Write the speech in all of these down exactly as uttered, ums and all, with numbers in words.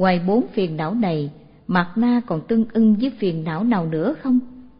Ngoài bốn phiền não này, Mạt Na còn tương ưng với phiền não nào nữa không?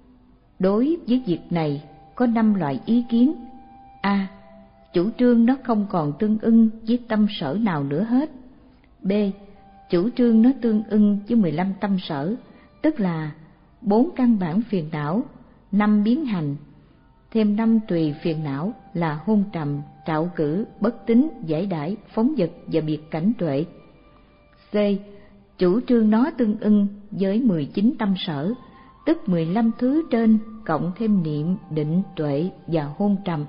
Đối với việc này có năm loại ý kiến. A. Chủ trương nó không còn tương ưng với tâm sở nào nữa hết. B. Chủ trương nó tương ưng với mười lăm tâm sở, tức là bốn căn bản phiền não, năm biến hành, thêm năm tùy phiền não là hôn trầm, trạo cử, bất tín, giải đãi, phóng dật và biệt cảnh tuệ. C. Chủ trương nó tương ưng với mười chín tâm sở, tức mười lăm thứ trên cộng thêm niệm, định, tuệ và hôn trầm.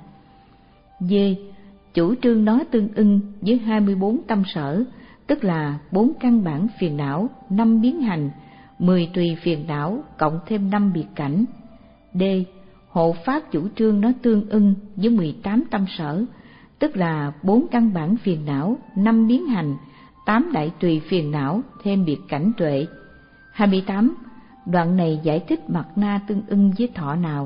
D. Chủ trương nó tương ưng với hai mươi bốn tâm sở, tức là bốn căn bản phiền não, năm biến hành, mười tùy phiền não cộng thêm năm biệt cảnh. D. Hộ pháp chủ trương nó tương ưng với mười tám tâm sở, tức là bốn căn bản phiền não, năm biến hành, tám đại tùy phiền não thêm biệt cảnh tuệ. hai mươi tám. Đoạn này giải thích Mạt Na tương ưng với thọ nào.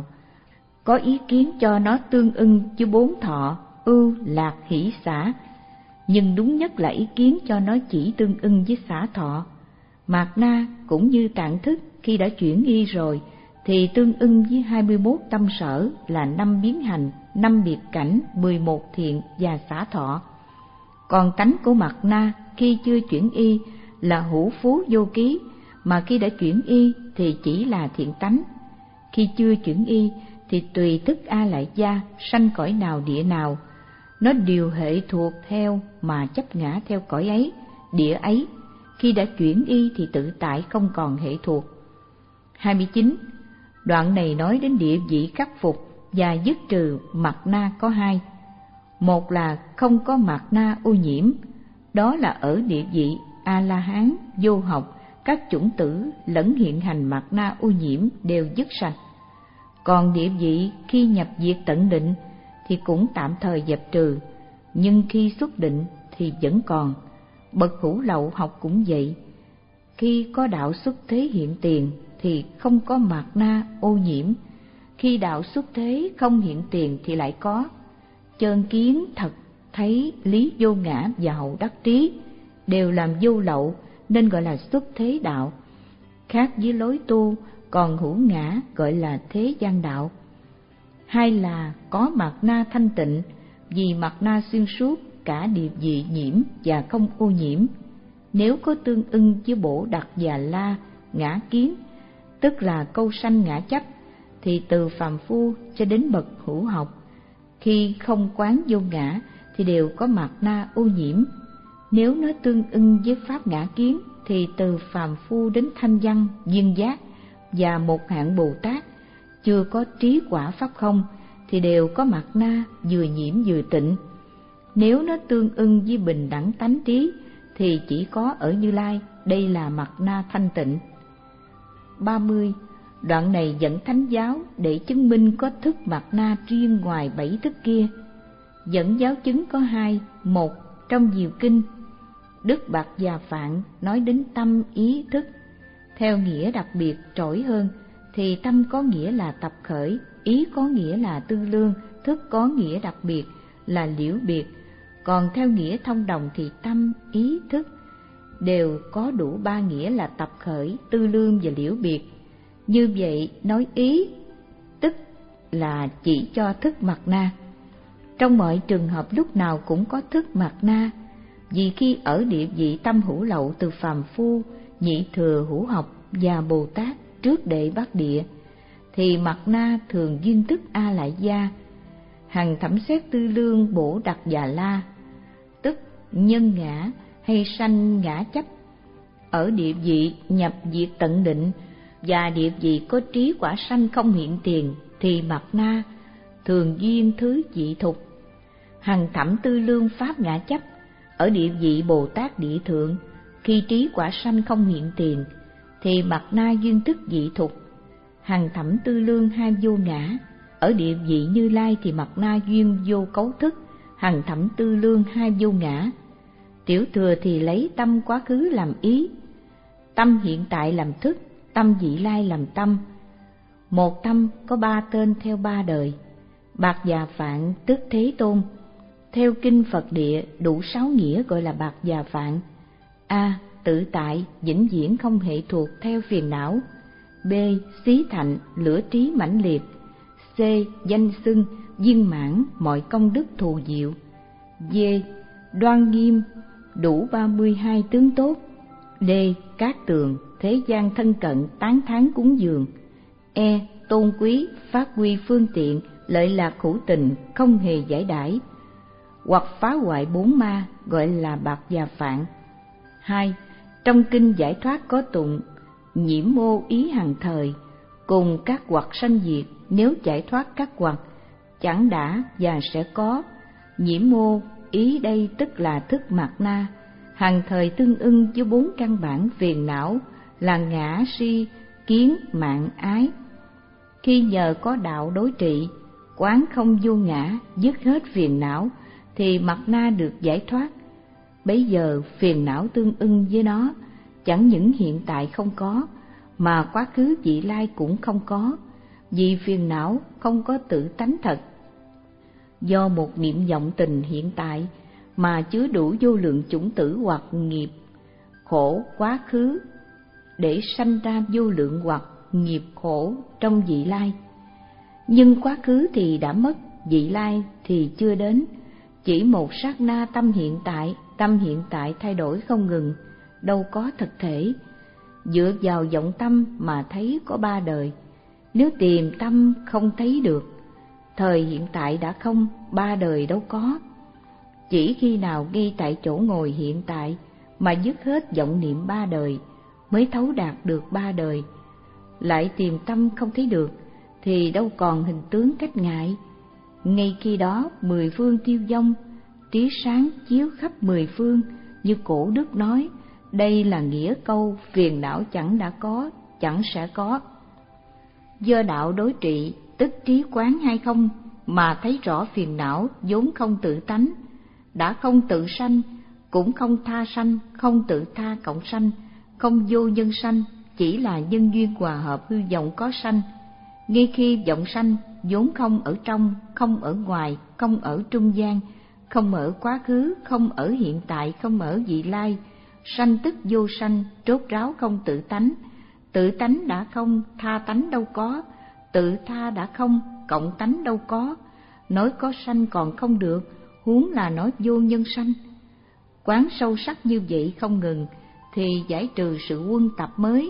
Có ý kiến cho nó tương ưng với bốn thọ, ưu, lạc, hỷ, xả, nhưng đúng nhất là ý kiến cho nó chỉ tương ưng với xả thọ. Mạt Na cũng như Tạng Thức khi đã chuyển y rồi thì tương ưng với hai mươi mốt tâm sở là năm biến hành, năm biệt cảnh, mười một thiện và xả thọ. Còn tánh của Mạt Na khi chưa chuyển y là hữu phú vô ký, mà khi đã chuyển y thì chỉ là thiện tánh. Khi chưa chuyển y thì tùy thức A Lại Gia sanh cõi nào địa nào, nó đều hệ thuộc theo mà chấp ngã theo cõi ấy, địa ấy. Khi đã chuyển y thì tự tại không còn hệ thuộc. hai mươi chín. Đoạn này nói đến địa vị khắc phục và dứt trừ Mạt Na có hai. Một là không có Mạt Na ô nhiễm, đó là ở địa vị A-la-hán, vô học, các chủng tử lẫn hiện hành Mạt Na ô nhiễm đều dứt sạch. Còn địa vị khi nhập diệt tận định thì cũng tạm thời dẹp trừ, nhưng khi xuất định thì vẫn còn. Bậc hữu lậu học cũng vậy, khi có đạo xuất thế hiện tiền thì không có Mạt Na ô nhiễm, khi đạo xuất thế không hiện tiền thì lại có. Chơn kiến thật thấy lý vô ngã và hậu đắc trí đều làm vô lậu nên gọi là xuất thế đạo. Khác với lối tu, còn hữu ngã gọi là thế gian đạo. Hai là có Mạt Na thanh tịnh, vì Mạt Na xuyên suốt cả địa vị nhiễm và không ô nhiễm. Nếu có tương ưng với bổ đặc và la, ngã kiến, tức là câu sanh ngã chấp, thì từ phàm phu cho đến bậc hữu học, khi không quán vô ngã thì đều có Mạt Na ô nhiễm. Nếu nó tương ưng với pháp ngã kiến thì từ phàm phu đến thanh văn, duyên giác và một hạng Bồ Tát chưa có trí quả pháp không thì đều có Mạt Na vừa nhiễm vừa tịnh. Nếu nó tương ưng với bình đẳng tánh trí thì chỉ có ở Như Lai, đây là Mạt Na thanh tịnh. ba mươi. Đoạn này dẫn thánh giáo để chứng minh có thức Mạt Na riêng ngoài bảy thức kia. Dẫn giáo chứng có hai. Một, trong nhiều kinh, Đức Bạc Già Phạn nói đến tâm ý thức. Theo nghĩa đặc biệt trỗi hơn thì tâm có nghĩa là tập khởi, ý có nghĩa là tư lương, thức có nghĩa đặc biệt là liễu biệt. Còn theo nghĩa thông đồng thì tâm, ý, thức đều có đủ ba nghĩa là tập khởi, tư lương và liễu biệt. Như vậy nói ý, tức là chỉ cho thức Mạt Na. Trong mọi trường hợp lúc nào cũng có thức Mạt Na, vì khi ở địa vị tâm hữu lậu từ phàm phu, nhị thừa hữu học và Bồ Tát trước đệ bát địa, thì Mạt Na thường duyên thức A Lại Gia, hằng thẩm xét tư lương bổ đặc già la, tức nhân ngã hay sanh ngã chấp. Ở địa vị nhập diệt tận định và địa vị có trí quả sanh không hiện tiền thì Mạt Na thường duyên thứ dị thục, hằng thẩm tư lương pháp ngã chấp. Ở địa vị Bồ Tát địa thượng, khi trí quả sanh không hiện tiền thì Mạt Na duyên thức dị thục, hằng thẩm tư lương hai vô ngã. Ở địa vị Như Lai thì Mạt Na duyên vô cấu thức, hằng thẩm tư lương hai vô ngã. Tiểu thừa thì lấy tâm quá khứ làm ý, tâm hiện tại làm thức, tâm vị lai làm tâm. Một tâm có ba tên theo ba đời. Bạc Già Phạn tức Thế Tôn. Theo kinh Phật địa đủ sáu nghĩa gọi là Bạc Già Phạn. A. tự tại, vĩnh viễn không hệ thuộc theo phiền não. B. Xí thạnh, lửa trí mãnh liệt. C. Danh xưng, viên mãn, mọi công đức thù diệu. D. Đoan nghiêm, đủ ba mươi hai tướng tốt. D. Cát tường, thế gian thân cận, tán thán cúng dường. E. Tôn quý, phát huy phương tiện, lợi lạc hữu tình, không hề giải đãi. Hoặc phá hoại bốn ma, gọi là bạc và phạn. Hai. Trong kinh giải thoát có tụng nhiễm mô ý hằng thời, cùng các hoặc sanh diệt, nếu giải thoát các hoặc chẳng đã và sẽ có. Nhiễm mô ý đây tức là thức mạt na, hằng thời tương ưng với bốn căn bản phiền não là ngã, si, kiến, mạng, ái. Khi nhờ có đạo đối trị, quán không vô ngã, dứt hết phiền não, thì mạt na được giải thoát. Bấy giờ phiền não tương ưng với nó, chẳng những hiện tại không có, mà quá khứ vị lai cũng không có, vì phiền não không có tự tánh thật. Do một niệm vọng tình hiện tại mà chứa đủ vô lượng chủng tử hoặc nghiệp khổ quá khứ, để sanh ra vô lượng hoặc nghiệp khổ trong vị lai. Nhưng quá khứ thì đã mất, vị lai thì chưa đến. Chỉ một sát na tâm hiện tại, tâm hiện tại thay đổi không ngừng, đâu có thực thể. Dựa vào vọng tâm mà thấy có ba đời, nếu tìm tâm không thấy được. Thời hiện tại đã không, ba đời đâu có. Chỉ khi nào ngay tại chỗ ngồi hiện tại mà dứt hết vọng niệm ba đời, mới thấu đạt được ba đời. Lại tìm tâm không thấy được, thì đâu còn hình tướng cách ngại. Ngay khi đó mười phương tiêu vong, trí sáng chiếu khắp mười phương, như cổ đức nói, đây là nghĩa câu phiền não chẳng đã có, chẳng sẽ có. Do đạo đối trị, tức trí quán hay không, mà thấy rõ phiền não vốn không tự tánh, đã không tự sanh, cũng không tha sanh, không tự tha cộng sanh, không vô nhân sanh, chỉ là nhân duyên hòa hợp hư vọng có sanh. Ngay khi vọng sanh vốn không ở trong, không ở ngoài, không ở trung gian, không ở quá khứ, không ở hiện tại, không ở vị lai, sanh tức vô sanh, rốt ráo không tự tánh. Tự tánh đã không, tha tánh đâu có, tự tha đã không, cộng tánh đâu có. Nói có sanh còn không được, huống là nói vô nhân sanh. Quán sâu sắc như vậy không ngừng, thì giải trừ sự quân tập mới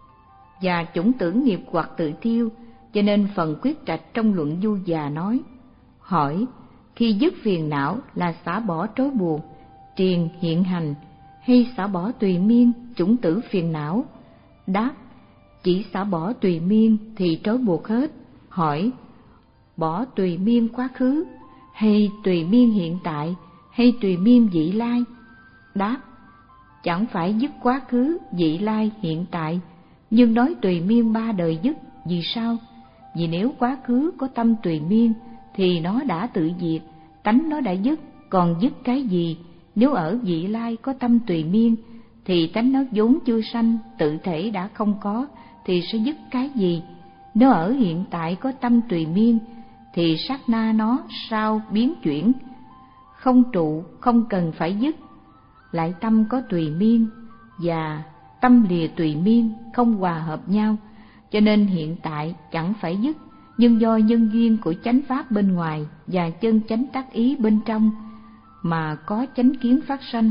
và chủng tử nghiệp hoặc tự thiêu. Cho nên phần quyết trạch trong luận Du Già nói: hỏi, khi dứt phiền não là xả bỏ trói buộc, triền hiện hành, hay xả bỏ tùy miên chủng tử phiền não? Đáp, chỉ xả bỏ tùy miên thì trói buộc hết. Hỏi, bỏ tùy miên quá khứ, hay tùy miên hiện tại, hay tùy miên vị lai? Đáp, chẳng phải dứt quá khứ, vị lai, hiện tại, nhưng nói tùy miên ba đời dứt. Vì sao? Vì nếu quá khứ có tâm tùy miên thì nó đã tự diệt, tánh nó đã dứt, còn dứt cái gì? Nếu ở vị lai có tâm tùy miên thì tánh nó vốn chưa sanh, tự thể đã không có, thì sẽ dứt cái gì? Nếu ở hiện tại có tâm tùy miên thì sát na nó sao biến chuyển, không trụ, không cần phải dứt. Lại tâm có tùy miên và tâm lìa tùy miên không hòa hợp nhau, cho nên hiện tại chẳng phải dứt, nhưng do nhân duyên của chánh pháp bên ngoài và chân chánh tác ý bên trong mà có chánh kiến phát sanh.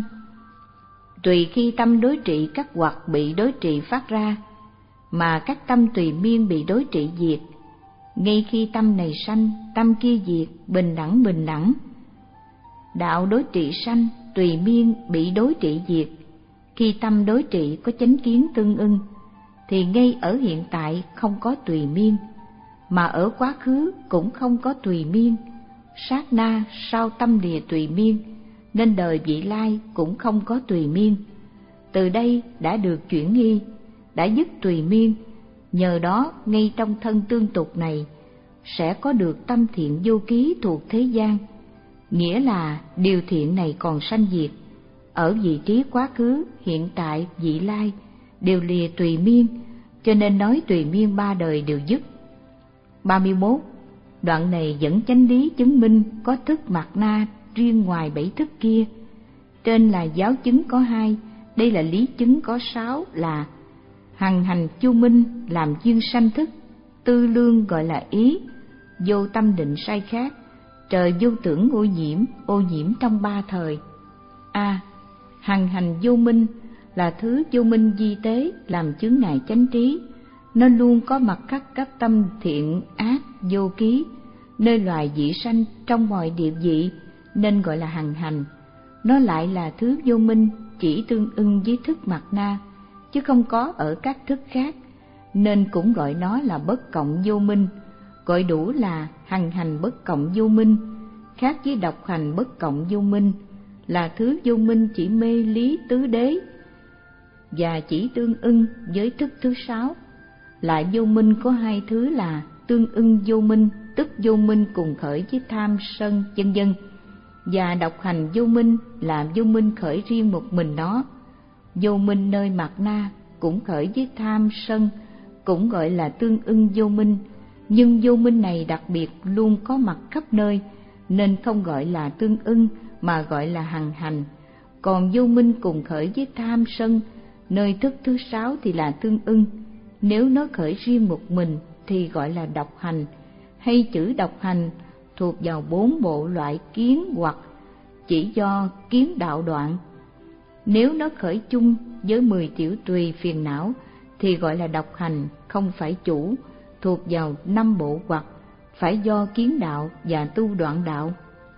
Tùy khi tâm đối trị các hoặc bị đối trị phát ra, mà các tâm tùy miên bị đối trị diệt. Ngay khi tâm này sanh, tâm kia diệt, bình đẳng bình đẳng. Đạo đối trị sanh, tùy miên bị đối trị diệt. Khi tâm đối trị có chánh kiến tương ưng, thì ngay ở hiện tại không có tùy miên, mà ở quá khứ cũng không có tùy miên. Sát na sau tâm lìa tùy miên, nên đời vị lai cũng không có tùy miên. Từ đây đã được chuyển nghi, đã dứt tùy miên, nhờ đó ngay trong thân tương tục này sẽ có được tâm thiện vô ký thuộc thế gian. Nghĩa là điều thiện này còn sanh diệt, ở vị trí quá khứ, hiện tại, vị lai đều lìa tùy miên, cho nên nói tùy miên ba đời đều dứt. ba mươi mốt. Đoạn này dẫn chánh lý chứng minh có thức mạt na riêng ngoài bảy thức kia. Trên là giáo chứng có hai, Đây là lý chứng có sáu là hằng hành vô minh làm duyên sanh thức, tư lương gọi là ý, vô tâm định sai khác, trời vô tưởng ô nhiễm, ô nhiễm trong ba thời. A. Hằng hành vô minh là thứ vô minh di tế làm chướng ngại chánh trí, nó luôn có mặt khắc các tâm thiện ác vô ký, nơi loài dị sanh trong mọi địa vị nên gọi là hằng hành. Nó lại là thứ vô minh chỉ tương ưng với thức mạt na, chứ không có ở các thức khác, nên cũng gọi nó là bất cộng vô minh, gọi đủ là hằng hành bất cộng vô minh. Khác với độc hành bất cộng vô minh là thứ vô minh chỉ mê lý tứ đế và chỉ tương ưng với thức thứ sáu. Lại vô minh có hai thứ là tương ưng vô minh, tức vô minh cùng khởi với tham sân vân vân, và độc hành vô minh là vô minh khởi riêng một mình nó. Vô minh nơi mạt na cũng khởi với tham sân, cũng gọi là tương ưng vô minh, nhưng vô minh này đặc biệt luôn có mặt khắp nơi nên không gọi là tương ưng mà gọi là hằng hành. Còn vô minh cùng khởi với tham sân nơi thức thứ sáu thì là tương ưng, nếu nó khởi riêng một mình thì gọi là độc hành, hay chữ độc hành thuộc vào bốn bộ loại kiến hoặc chỉ do kiến đạo đoạn. Nếu nó khởi chung với mười tiểu tùy phiền não thì gọi là độc hành, không phải chủ, thuộc vào năm bộ hoặc phải do kiến đạo và tu đoạn đạo.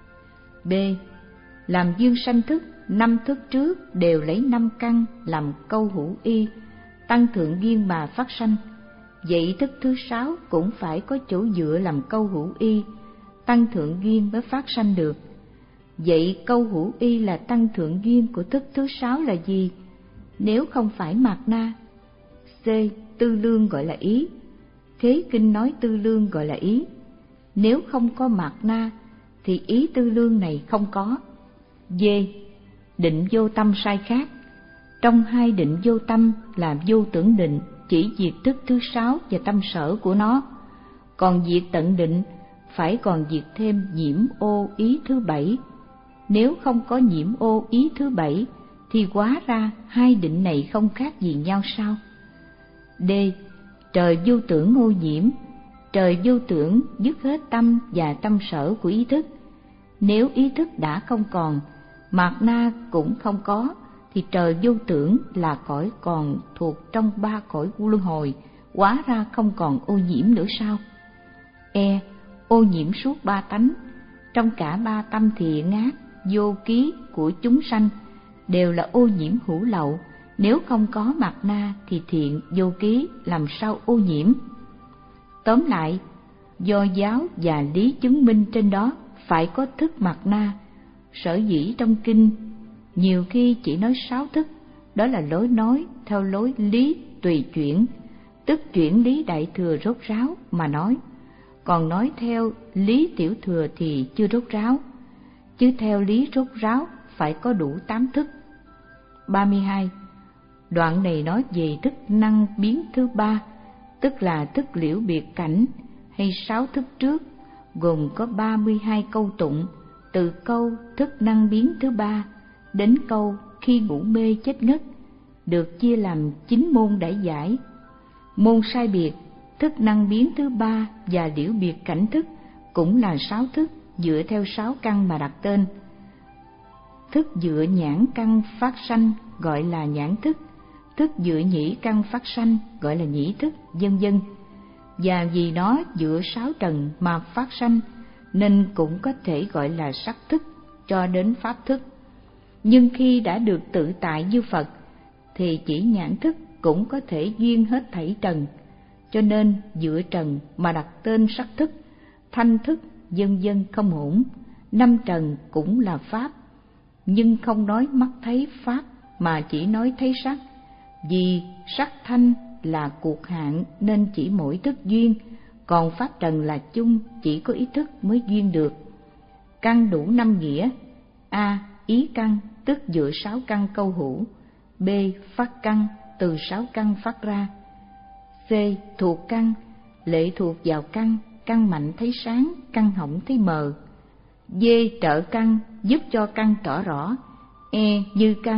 B. Làm duyên sanh thức, năm thức trước đều lấy năm căn làm câu hữu y, tăng thượng duyên mà phát sanh. Vậy thức thứ sáu cũng phải có chỗ dựa làm câu hữu y, tăng thượng duyên mới phát sanh được. Vậy câu hữu y là tăng thượng duyên của thức thứ sáu là gì? Nếu không phải mạt na. C. Tư lương gọi là ý. Khế kinh nói tư lương gọi là ý. Nếu không có mạt na thì ý tư lương này không có. D. Định vô tâm sai khác. Trong hai định vô tâm là vô tưởng định, chỉ diệt thức thứ sáu và tâm sở của nó. Còn diệt tận định phải còn diệt thêm nhiễm ô ý thứ bảy. Nếu không có nhiễm ô ý thứ bảy thì hóa ra hai định này không khác gì nhau sao? D. Trời vô tưởng ô nhiễm. Trời vô tưởng dứt hết tâm và tâm sở của ý thức. Nếu ý thức đã không còn, mạt na cũng không có, thì trời vô tưởng là cõi còn thuộc trong ba cõi luân hồi, hóa ra không còn ô nhiễm nữa sao? E. Ô nhiễm suốt ba tánh. Trong cả ba tâm thiện ác, vô ký của chúng sanh đều là ô nhiễm hữu lậu. Nếu không có mạt na thì thiện vô ký làm sao ô nhiễm? Tóm lại, do giáo và lý chứng minh trên đó phải có thức mạt na. Sở dĩ trong kinh nhiều khi chỉ nói sáu thức, đó là lối nói theo lối lý tùy chuyển, tức chuyển lý đại thừa rốt ráo mà nói. Còn nói theo lý tiểu thừa thì chưa rốt ráo, chứ theo lý rốt ráo phải có đủ tám thức. ba mươi hai. Đoạn này nói về thức năng biến thứ ba, tức là thức liễu biệt cảnh, hay sáu thức trước, gồm có ba mươi hai câu tụng, từ câu thức năng biến thứ ba đến câu khi ngủ mê chết ngất, được chia làm chín môn đại giải. Môn sai biệt, thức năng biến thứ ba và liễu biệt cảnh thức cũng là sáu thức dựa theo sáu căn mà đặt tên. Thức dựa nhãn căn phát sanh gọi là nhãn thức, thức dựa nhĩ căn phát sanh gọi là nhĩ thức, vân vân. Và vì nó dựa sáu trần mà phát sanh nên cũng có thể gọi là sắc thức cho đến pháp thức. Nhưng khi đã được tự tại như Phật thì chỉ nhãn thức cũng có thể duyên hết thảy trần, cho nên dựa trần mà đặt tên sắc thức, thanh thức, vân vân không ổn. Năm trần cũng là pháp, nhưng không nói mắt thấy pháp mà chỉ nói thấy sắc. Vì sắc thanh là cuộc hạn nên chỉ mỗi thức duyên, còn pháp trần là chung, chỉ có ý thức mới duyên được. Căn đủ năm nghĩa: A. Ý căn, tức dựa sáu căn câu hữu. B. Phát căn, từ sáu căn phát ra. C. Thuộc căn, lệ thuộc vào căn, căn mạnh thấy sáng, căn hỏng thấy mờ. D. Trợ căn, giúp cho căn tỏ rõ. E. Dư căn,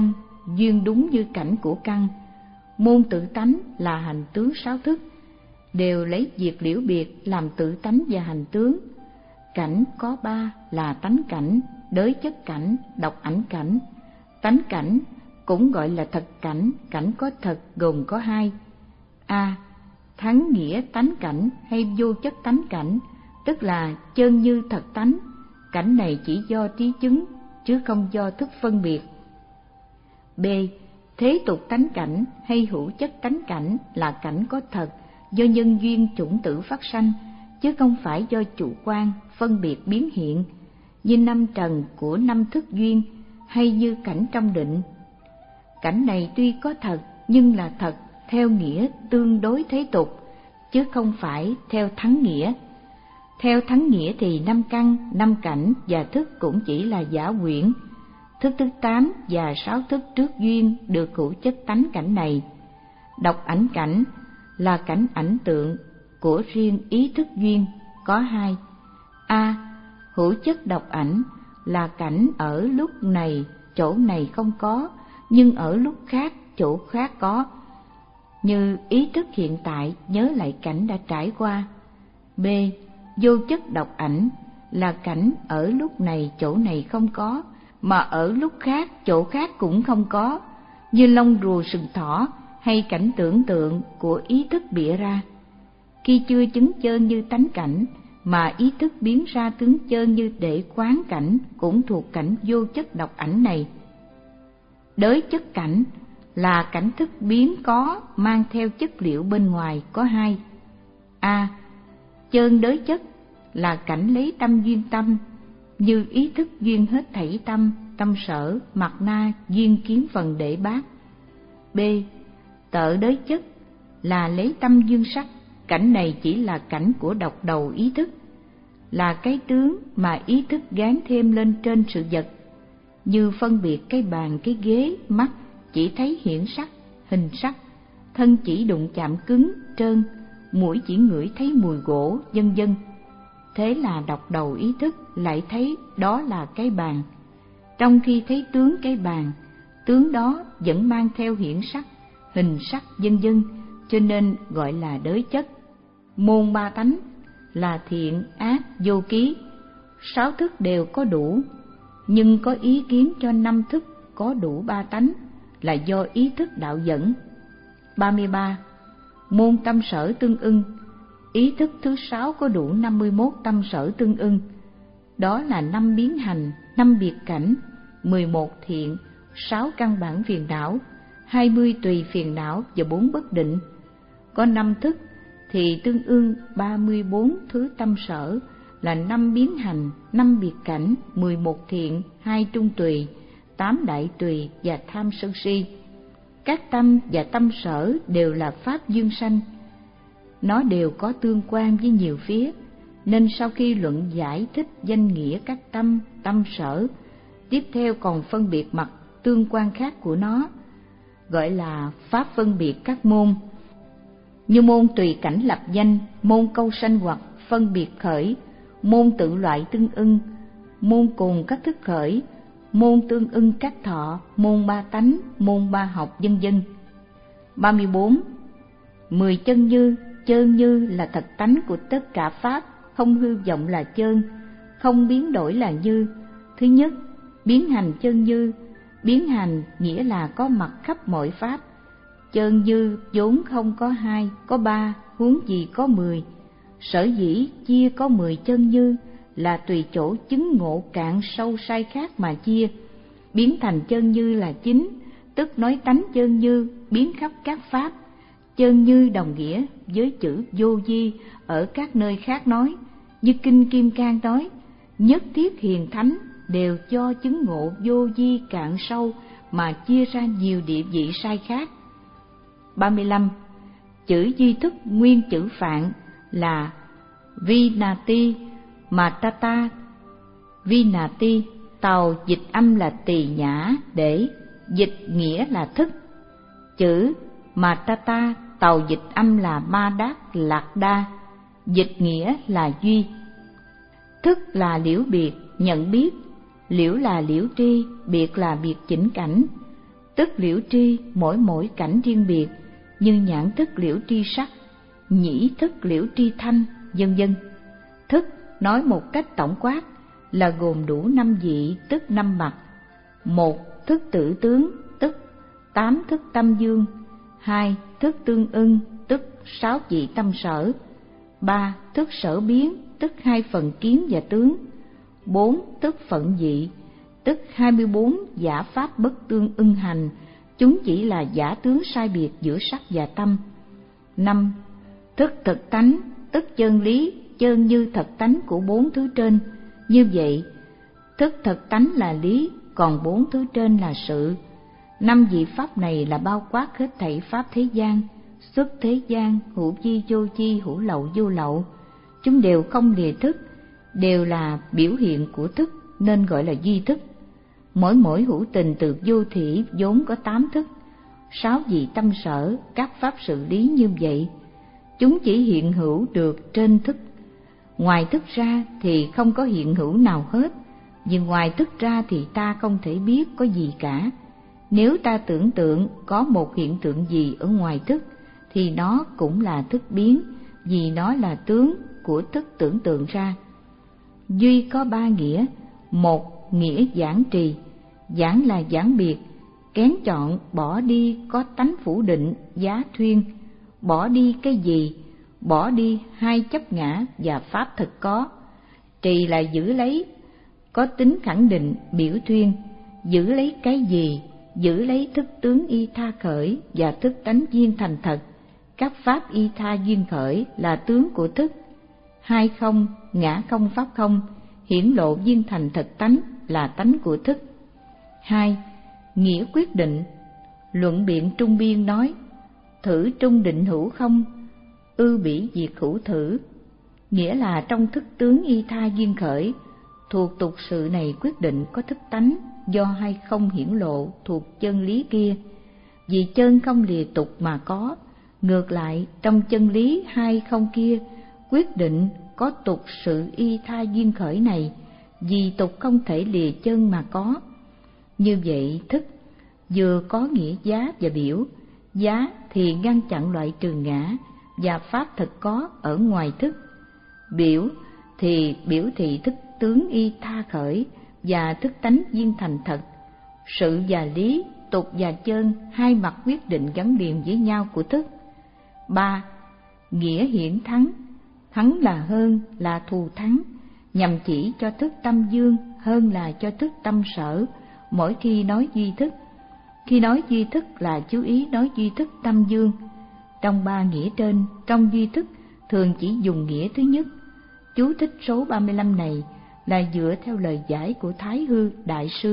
duyên đúng như cảnh của căn. Môn tự tánh là hành tướng sáu thức, đều lấy việc liễu biệt làm tự tánh và hành tướng. Cảnh có ba là tánh cảnh, đới chất cảnh, độc ảnh cảnh. Tánh cảnh cũng gọi là thật cảnh, cảnh có thật gồm có hai. A. Thắng nghĩa tánh cảnh hay vô chất tánh cảnh, tức là chân như thật tánh. Cảnh này chỉ do trí chứng, chứ không do thức phân biệt. B. Thế tục tánh cảnh hay hữu chất tánh cảnh là cảnh có thật, do nhân duyên chủng tử phát sanh, chứ không phải do chủ quan, phân biệt biến hiện, như năm trần của năm thức duyên, hay như cảnh trong định. Cảnh này tuy có thật, nhưng là thật theo nghĩa tương đối thế tục, chứ không phải theo thắng nghĩa. Theo thắng nghĩa thì năm căn, năm cảnh và thức cũng chỉ là giả quyển. Thức thứ tám và sáu thức trước duyên được hữu chất tánh cảnh này. Độc ảnh cảnh là cảnh ảnh tượng của riêng ý thức duyên, có hai. A. Hữu chất độc ảnh là cảnh ở lúc này chỗ này không có, nhưng ở lúc khác chỗ khác có, như ý thức hiện tại nhớ lại cảnh đã trải qua. B. Vô chất độc ảnh là cảnh ở lúc này chỗ này không có, mà ở lúc khác chỗ khác cũng không có, như lông rùa sừng thỏ hay cảnh tưởng tượng của ý thức bịa ra. Khi chưa chứng chơn như tánh cảnh mà ý thức biến ra tướng chơn như để quán cảnh, cũng thuộc cảnh vô chất độc ảnh này. Đới chất cảnh là cảnh thức biến có mang theo chất liệu bên ngoài, có hai. A. Chơn đới chất là cảnh lấy tâm duyên tâm, như ý thức duyên hết thảy tâm, tâm sở, mặt na, duyên kiến phần để bát. B. Tợ đới chất là lấy tâm duyên sắc, cảnh này chỉ là cảnh của độc đầu ý thức, là cái tướng mà ý thức gán thêm lên trên sự vật, như phân biệt cái bàn, cái ghế, mắt chỉ thấy hiển sắc, hình sắc, thân chỉ đụng chạm cứng, trơn, mũi chỉ ngửi thấy mùi gỗ, vân vân. Thế là độc đầu ý thức lại thấy đó là cái bàn, trong khi thấy tướng cái bàn, tướng đó vẫn mang theo hiển sắc, hình sắc, vân vân, cho nên gọi là đới chất. Môn ba tánh là thiện, ác, vô ký, sáu thức đều có đủ, nhưng có ý kiến cho năm thức có đủ ba tánh là do ý thức đạo dẫn. ba mươi ba. Môn tâm sở tương ưng, ý thức thứ sáu có đủ năm mươi mốt tâm sở tương ưng, đó là năm biến hành, năm biệt cảnh, mười một thiện, sáu căn bản phiền não, hai mươi tùy phiền não và bốn bất định. Có năm thức thì tương ưng ba mươi bốn thứ tâm sở là năm biến hành, năm biệt cảnh, mười một thiện, hai trung tùy, tám đại tùy và tham sân si. Các tâm và tâm sở đều là pháp duyên sanh, nó đều có tương quan với nhiều phía, nên sau khi luận giải thích danh nghĩa các tâm, tâm sở, tiếp theo còn phân biệt mặt tương quan khác của nó, gọi là pháp phân biệt các môn, như môn tùy cảnh lập danh, môn câu sanh hoặc phân biệt khởi, môn tự loại tương ưng, môn cùng các thức khởi, môn tương ưng các thọ, môn ba tánh, môn ba học, vân vân. ba mươi bốn. Mười chân như, chơn như là thật tánh của tất cả pháp, không hư vọng là chơn, không biến đổi là như. Thứ nhất, biến hành chơn như, biến hành nghĩa là có mặt khắp mọi pháp. Chơn như vốn không có hai, có ba, huống gì có mười. Sở dĩ chia có mười chân như là tùy chỗ chứng ngộ cạn sâu sai khác mà chia. Biến thành chân như là chính, tức nói tánh chân như biến khắp các pháp. Chân như đồng nghĩa với chữ vô vi ở các nơi khác nói, như Kinh Kim Cang nói, nhất thiết hiền thánh đều cho chứng ngộ vô vi cạn sâu mà chia ra nhiều địa vị sai khác. ba mươi lăm. Chữ duy thức nguyên chữ Phạn là Vinati Matata. Vinati tàu dịch âm là tỳ nhã để, dịch nghĩa là thức. Chữ Matata tàu dịch âm là ma đát lạc đa, dịch nghĩa là duy. Thức là liễu biệt, nhận biết, liễu là liễu tri, biệt là biệt chỉnh cảnh. tức liễu tri mỗi mỗi cảnh riêng biệt, như nhãn thức liễu tri sắc, nhĩ thức liễu tri thanh, vân vân. Thức nói một cách tổng quát là gồm đủ năm vị, tức năm mặt. Một, thức tự tướng, tức tám thức tâm dương. Hai, thức tương ưng, tức sáu vị tâm sở. Ba, thức sở biến, tức hai phần kiến và tướng. Bốn, thức phận vị, tức hai mươi bốn giả pháp bất tương ưng hành, chúng chỉ là giả tướng sai biệt giữa sắc và tâm. Năm, thức thực tánh, tức chân lý, chân như thật tánh của bốn thứ trên. Như vậy, thức thật tánh là lý, còn bốn thứ trên là sự. Năm vị pháp này là bao quát hết thảy pháp thế gian, xuất thế gian, hữu chi vô chi, hữu lậu vô lậu. Chúng đều không lìa thức, đều là biểu hiện của thức nên gọi là duy thức. Mỗi mỗi hữu tình từ vô thỉ vốn có tám thức, sáu vị tâm sở, các pháp sự lý như vậy. Chúng chỉ hiện hữu được trên thức. Ngoài thức ra thì không có hiện hữu nào hết, vì ngoài thức ra thì ta không thể biết có gì cả. Nếu ta tưởng tượng có một hiện tượng gì ở ngoài thức, thì nó cũng là thức biến, vì nó là tướng của thức tưởng tượng ra. Duy có ba nghĩa. Một, nghĩa giảng trì. Giảng là giảng biệt, kén chọn, bỏ đi có tánh phủ định, giá thuyên. Bỏ đi cái gì? Bỏ đi hai chấp ngã và pháp thực có. Trì là giữ lấy, có tính khẳng định, biểu thuyên. Giữ lấy cái gì? Giữ lấy thức tướng y tha khởi và thức tánh duyên thành thật. Các pháp y tha duyên khởi là tướng của thức. Hai không, ngã không pháp không, hiển lộ duyên thành thật tánh là tánh của thức. Hai, nghĩa quyết định. Luận biện trung biên nói, thử trung định hữu không, ư bỉ diệt hữu thử. Nghĩa là trong thức tướng y tha duyên khởi, thuộc tục sự này quyết định có thức tánh do hay không hiển lộ thuộc chân lý kia. Vì chân không lìa tục mà có, ngược lại trong chân lý hay không kia quyết định có tục sự y tha duyên khởi này, vì tục không thể lìa chân mà có. Như vậy thức vừa có nghĩa giá và biểu. Giá thì ngăn chặn loại trừ ngã và pháp thực có ở ngoài thức. Biểu thì biểu thị thức tướng y tha khởi và thức tánh duyên thành thật. Sự và lý, tục và chân, hai mặt quyết định gắn liền với nhau của thức. Ba, nghĩa hiển thắng. Thắng là hơn, là thù thắng, nhằm chỉ cho thức tâm dương hơn là cho thức tâm sở, mỗi khi nói duy thức. Khi nói duy thức là chú ý nói duy thức tâm dương. Trong ba nghĩa trên, trong duy thức thường chỉ dùng nghĩa thứ nhất. Chú thích số ba mươi lăm này là dựa theo lời giải của Thái Hư Đại Sư.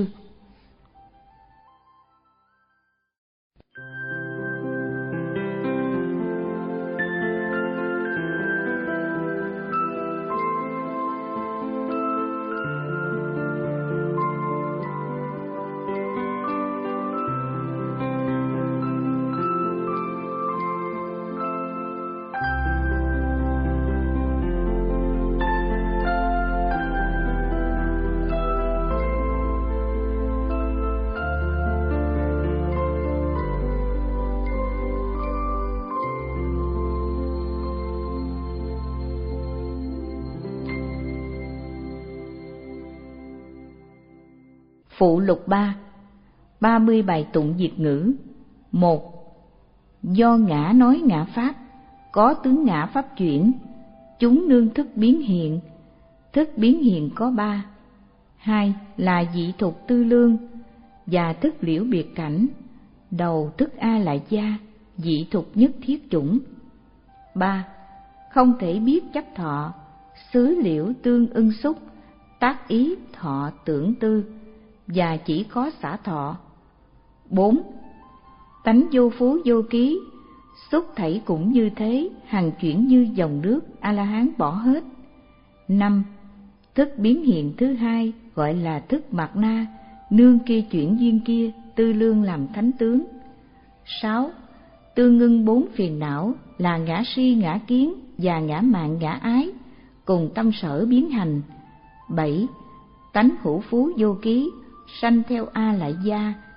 Phụ lục ba, ba mươi bài tụng diệt ngữ. Một, do ngã nói ngã pháp, có tướng ngã pháp chuyển, chúng nương thức biến hiện. Thức biến hiện có ba. Hai là dị thục tư lương và thức liễu biệt cảnh. Đầu thức a lại gia, dị thục nhất thiết chủng. Ba, không thể biết chấp thọ, xứ liễu tương ưng xúc, tác ý thọ tưởng tư, và chỉ có xả thọ. Bốn, tánh vô phú vô ký, xúc thảy cũng như thế, hằng chuyển như dòng nước, A-la-hán bỏ hết. Năm, thức biến hiện thứ hai gọi là thức mạt na, nương kia chuyển duyên kia, tư lương làm thánh tướng. Sáu, tương ngưng bốn phiền não là ngã si ngã kiến và ngã mạn ngã ái, cùng tâm sở biến hành. Bảy, tánh hữu phú vô ký, sanh theo A lại gia,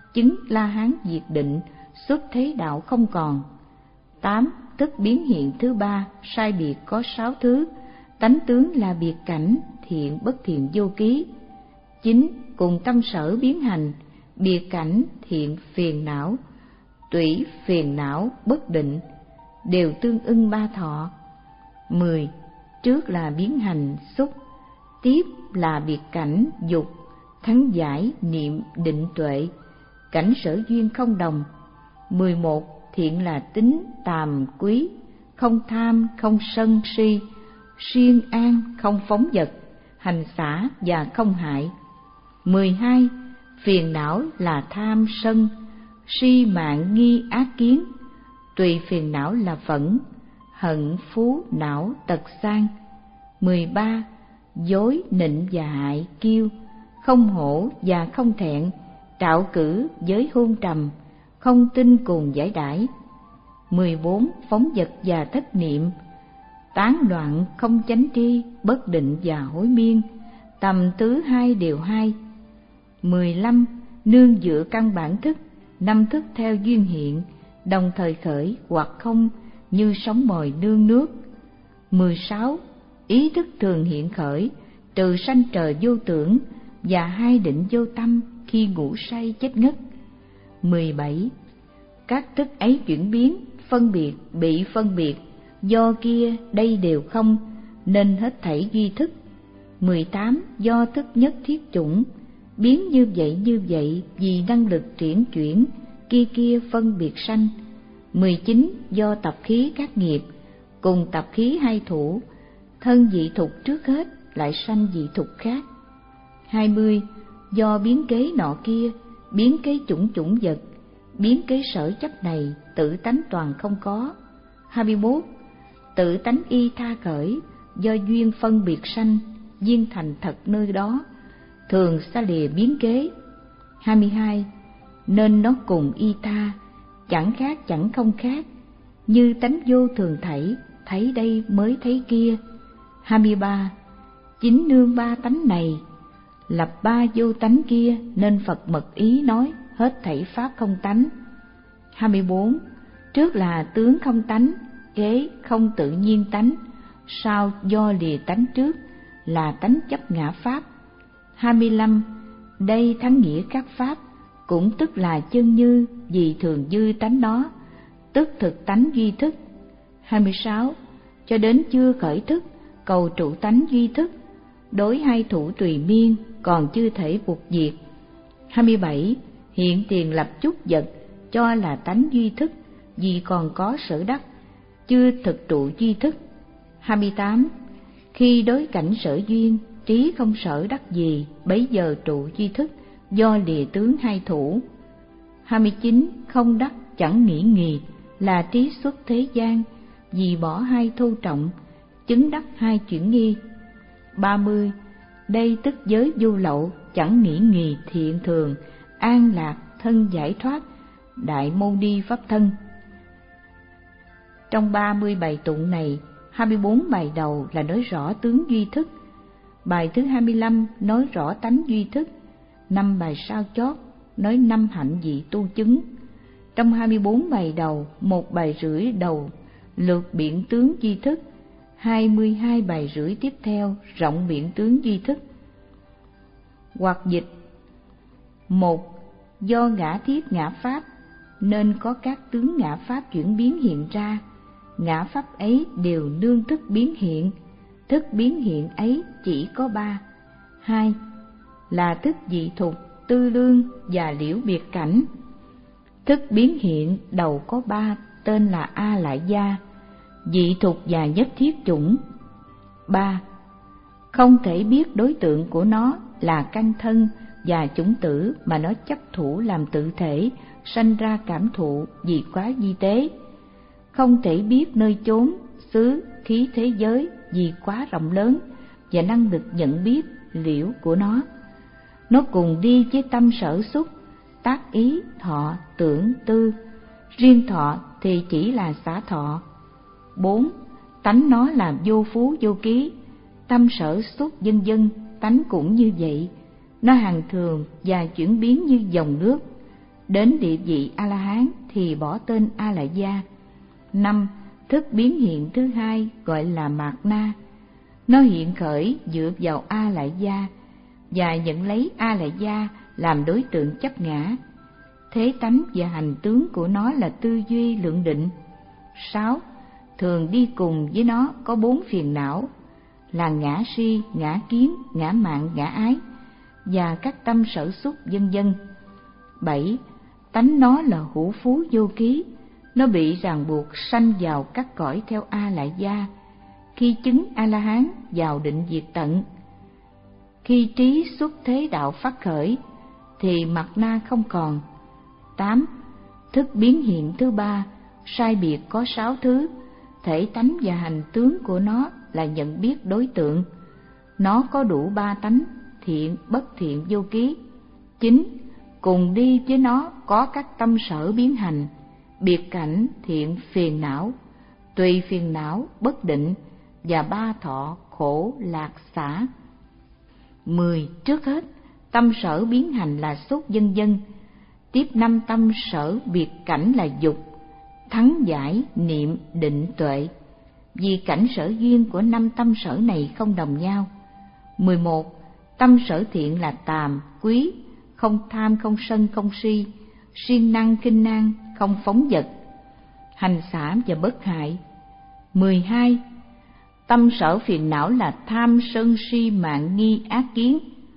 chứng La Hán diệt định, xuất thế đạo không còn. Tám, tức biến hiện thứ ba, sai biệt có sáu thứ, tánh tướng là biệt cảnh, thiện bất thiện vô ký. Chín, cùng tâm sở biến hành, biệt cảnh, thiện, phiền não, tủy, phiền não, bất định, đều tương ưng ba thọ. Mười, trước là biến hành, xúc, tiếp là biệt cảnh, dục, thắng giải, niệm, định, tuệ, cảnh sở duyên không đồng. Mười một, thiện là tính, tàm, quý, không tham, không sân, si, siêng an, không phóng dật, hành xả và không hại. Mười hai, phiền não là tham, sân, si, mạng, nghi, ác kiến, tùy phiền não là phẫn, hận, phú, não, tật, sang. Mười ba, dối, nịnh và hại, kiêu, không hổ và không thẹn, trạo cử, giới hôn trầm, không tin cuồng giải đãi. Mười bốn, phóng dật và thất niệm, tán loạn, không chánh tri, bất định và hối miên, tầm tứ hai điều hai. Mười lăm, nương dựa căn bản thức, năm thức theo duyên hiện, đồng thời khởi hoặc không, như sóng mồi nương nước. Mười sáu, ý thức thường hiện khởi, trừ sanh trời vô tưởng và hai định vô tâm khi ngủ say chết ngất. Mười bảy, các thức ấy chuyển biến, phân biệt, bị phân biệt, do kia đây đều không, nên hết thảy duy thức. Mười tám, do thức nhất thiết chủng, biến như vậy như vậy vì năng lực triển chuyển, kia kia phân biệt sanh. Mười chín, do tập khí các nghiệp, cùng tập khí hai thủ, thân dị thục trước hết, lại sanh dị thục khác. Hai mươi, do biến kế nọ kia, biến kế chủng chủng vật, biến kế sở chấp này, tự tánh toàn không có. Hai mươi mốt, tự tánh y tha khởi, do duyên phân biệt sanh, duyên thành thật nơi đó, thường xa lìa biến kế. Hai mươi hai, nên nó cùng y tha, chẳng khác chẳng không khác, như tánh vô thường thảy, thấy đây mới thấy kia. Hai mươi ba, chính nương ba tánh này, lập ba vô tánh kia, nên Phật mật ý nói hết thảy pháp không tánh. Hai mươi bốn, trước là tướng không tánh, kế không tự nhiên tánh, sau do lìa tánh trước là tánh chấp ngã pháp. Hai mươi lăm, đây thắng nghĩa các pháp, cũng tức là chân như vì thường dư tánh đó, tức thực tánh duy thức. Hai mươi sáu, cho đến chưa khởi thức, cầu trụ tánh duy thức, đối hai thủ tùy miên, còn chưa thể phục diệt. Hai mươi bảy, hiện tiền lập chút vật, cho là tánh duy thức, vì còn có sở đắc, chưa thực trụ duy thức. Hai mươi tám, khi đối cảnh sở duyên, trí không sở đắc gì, bấy giờ trụ duy thức, do lìa tướng hai thủ. Hai mươi chín, không đắc chẳng nghĩ nghì, là trí xuất thế gian, vì bỏ hai thô trọng, chứng đắc hai chuyển nghi. Ba mươi, đây tức giới vô lậu, chẳng nghĩ nghì thiện thường, an lạc, thân giải thoát, đại mâu ni pháp thân. Trong ba mươi bài tụng này, hai mươi bốn bài đầu là nói rõ tướng duy thức, bài thứ hai mươi lăm nói rõ tánh duy thức, năm bài sau chót nói năm hạnh vị tu chứng. Trong hai mươi bốn bài đầu, một bài rưỡi đầu lược biện tướng duy thức, hai mươi hai bài rưỡi tiếp theo rộng biện tướng duy thức. Hoặc dịch: một, do ngã thiết ngã pháp nên có các tướng ngã pháp chuyển biến hiện ra, ngã pháp ấy đều nương thức biến hiện, thức biến hiện ấy chỉ có ba. Hai, là thức dị thục, tư lương và liễu biệt cảnh. Thức biến hiện đầu có ba, tên là A Lại Gia, dị thục và nhất thiết chủng. Ba, không thể biết đối tượng của nó là căn thân và chủng tử mà nó chấp thủ làm tự thể, sanh ra cảm thụ vì quá vi tế. Không thể biết nơi chốn, xứ, khí thế giới vì quá rộng lớn và năng lực nhận biết liễu của nó. Nó cùng đi với tâm sở xúc, tác ý, thọ, tưởng, tư. Riêng thọ thì chỉ là xả thọ. Bốn, tánh nó là vô phú vô ký, tâm sở xúc vân vân, tánh cũng như vậy. Nó hằng thường và chuyển biến như dòng nước. Đến địa vị A-la-hán thì bỏ tên A-lại-gia. Năm. Thức biến hiện thứ hai gọi là Mạt Na. Nó hiện khởi dựa vào A-lại-gia và nhận lấy A-lại-gia làm đối tượng chấp ngã. Thế tánh và hành tướng của nó là tư duy lượng định. Sáu. Thường đi cùng với nó có bốn phiền não là ngã si, ngã kiến, ngã mạn, ngã ái và các tâm sở xúc vân vân. Bảy. Tánh nó là hữu phú vô ký, nó bị ràng buộc sanh vào các cõi theo A-lại-gia. Khi chứng A-la-hán vào định diệt tận. Khi trí xuất thế đạo phát khởi thì Mạt Na không còn. Tám. Thức biến hiện thứ ba sai biệt có sáu thứ, thể tánh và hành tướng của nó là nhận biết đối tượng. Nó có đủ ba tánh, thiện, bất thiện, vô ký. Chín. Cùng đi với nó có các tâm sở biến hành, biệt cảnh, thiện, phiền não, tùy phiền não, bất định và ba thọ, khổ, lạc, xả. Mười. Trước hết, tâm sở biến hành là xúc vân vân. Tiếp năm tâm sở biệt cảnh là dục, thắng giải, niệm, định, tuệ. Vì cảnh sở duyên của năm tâm sở này không đồng nhau. Mười một. Tâm sở thiện là tàm, quý, không tham, không sân, không si, siêng năng, khinh nan, không phóng dật, hành xả và bất hại. Mười hai. Tâm sở phiền não là tham, sân, si, mạn, nghi, ác kiến.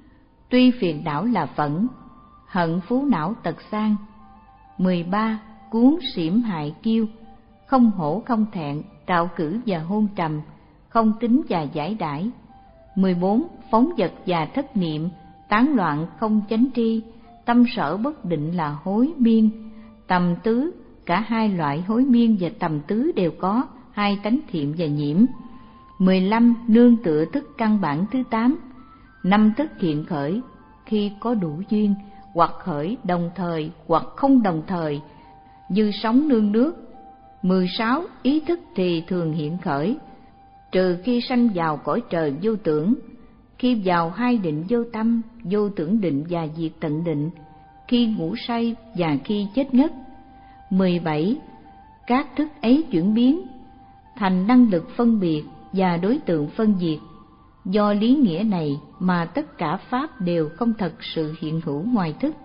Tuy phiền não là phẫn, hận, phú não, tật sang. Mười ba. Cuốn, xỉm, hại, kiêu, không hổ, không thẹn, trạo cử và hôn trầm, không tính và giải đãi. Mười bốn. Phóng dật và thất niệm, tán loạn, không chánh tri, tâm sở bất định là hối miên. Tầm tứ, cả hai loại hối miên và tầm tứ đều có hai tánh thiện và nhiễm. Mười lăm. Nương tựa thức căn bản thứ tám. Năm thức hiện khởi khi có đủ duyên, hoặc khởi đồng thời hoặc không đồng thời, như sóng nương nước. Mười sáu. Ý thức thì thường hiện khởi, trừ khi sanh vào cõi trời vô tưởng, khi vào hai định vô tâm, vô tưởng định và diệt tận định, khi ngủ say và khi chết ngất. Mười bảy. Các thức ấy chuyển biến thành năng lực phân biệt và đối tượng phân biệt. Do lý nghĩa này mà tất cả pháp đều không thật sự hiện hữu ngoài thức,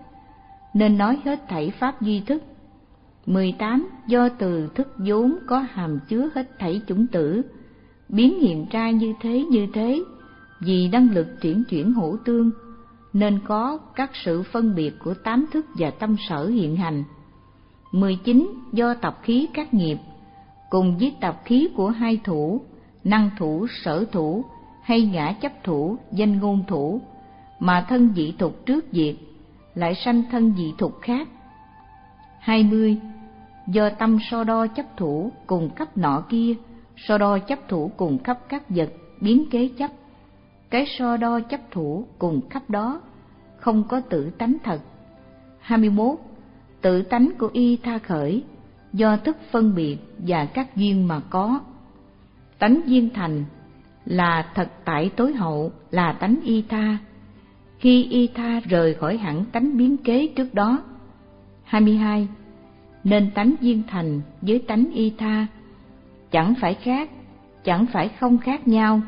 nên nói hết thảy pháp duy thức. Mười tám. Do từ thức vốn có hàm chứa hết thảy chủng tử, biến hiện ra như thế như thế, vì năng lực triển chuyển hữu tương, nên có các sự phân biệt của tám thức và tâm sở hiện hành. Mười chín. Do tập khí các nghiệp, cùng với tập khí của hai thủ, năng thủ, sở thủ, hay ngã chấp thủ, danh ngôn thủ, mà thân dị thục trước diệt, lại sanh thân dị thục khác. Hai mươi. Do tâm so đo chấp thủ cùng cấp nọ kia, so đo chấp thủ cùng cấp các vật, biến kế chấp. Cái so đo chấp thủ cùng cấp đó không có tự tánh thật. Hai mươi mốt. Tự tánh của y tha khởi, do thức phân biệt và các duyên mà có. Tánh duyên thành là thật tại tối hậu, là tánh y tha, khi y tha rời khỏi hẳn tánh biến kế trước đó. Hai mươi hai. Nên tánh duyên thành với tánh y tha chẳng phải khác, chẳng phải không khác nhau.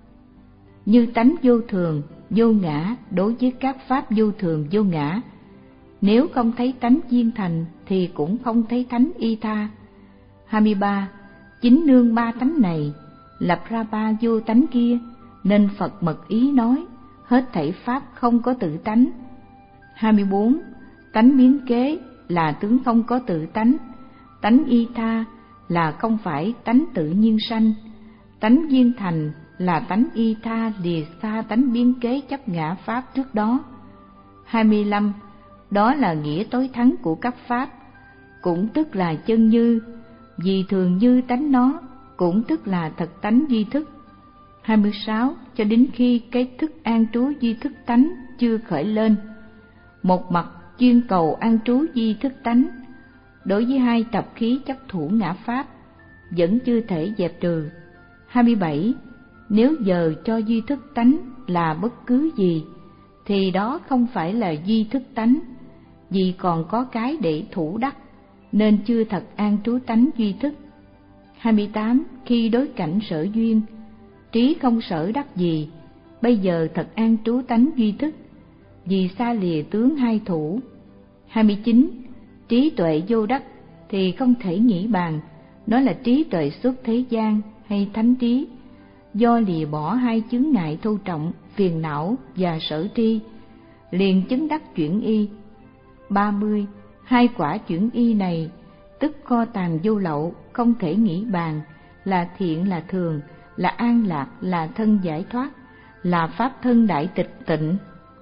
Như tánh vô thường, vô ngã đối với các pháp vô thường, vô ngã, nếu không thấy tánh duyên thành thì cũng không thấy tánh y tha. Hai mươi ba. Chính nương ba tánh này lập ra ba vô tánh kia, nên Phật mật ý nói hết thảy pháp không có tự tánh. Hai mươi bốn. Tánh biến kế là tướng không có tự tánh, tánh y tha là không phải tánh tự nhiên sanh, tánh duyên thành là tánh y tha lìa xa tánh biến kế chấp ngã pháp trước đó. Hai mươi lăm. Đó là nghĩa tối thắng của các pháp, cũng tức là chân như, vì thường như tánh nó, cũng tức là thật tánh duy thức. Hai mươi sáu. Cho đến khi cái thức an trú duy thức tánh chưa khởi lên, một mặt chuyên cầu an trú duy thức tánh, đối với hai tập khí chấp thủ ngã pháp vẫn chưa thể dẹp trừ. Hai mươi bảy. Nếu giờ cho duy thức tánh là bất cứ gì, thì đó không phải là duy thức tánh, vì còn có cái để thủ đắc, nên chưa thật an trú tánh duy thức. hai mươi tám. Khi đối cảnh sở duyên, trí không sở đắc gì, bây giờ thật an trú tánh duy thức, vì xa lìa tướng hai thủ. hai mươi chín. Trí tuệ vô đắc thì không thể nghĩ bàn, đó là trí tuệ xuất thế gian hay thánh trí, do lìa bỏ hai chướng ngại thô trọng, phiền não và sở tri, liền chứng đắc chuyển y. ba mươi. Hai quả chuyển y này, tức kho tàng vô lậu, không thể nghĩ bàn, là thiện là thường, là an lạc, là thân giải thoát, là pháp thân đại tịch tịnh.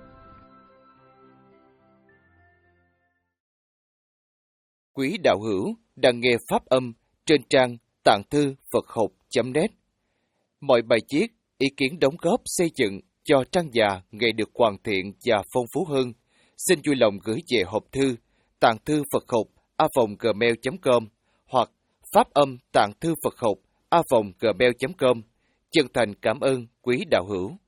Quý đạo hữu đang nghe pháp âm trên trang tạng thư Phật học chấm net. Mọi bài viết, ý kiến đóng góp xây dựng cho trang già ngày được hoàn thiện và phong phú hơn, xin vui lòng gửi về hộp thư tạng thư Phật học a vòng gmail chấm com hoặc pháp âm tạng thư Phật học a vòng gmail chấm com. Chân thành cảm ơn quý đạo hữu.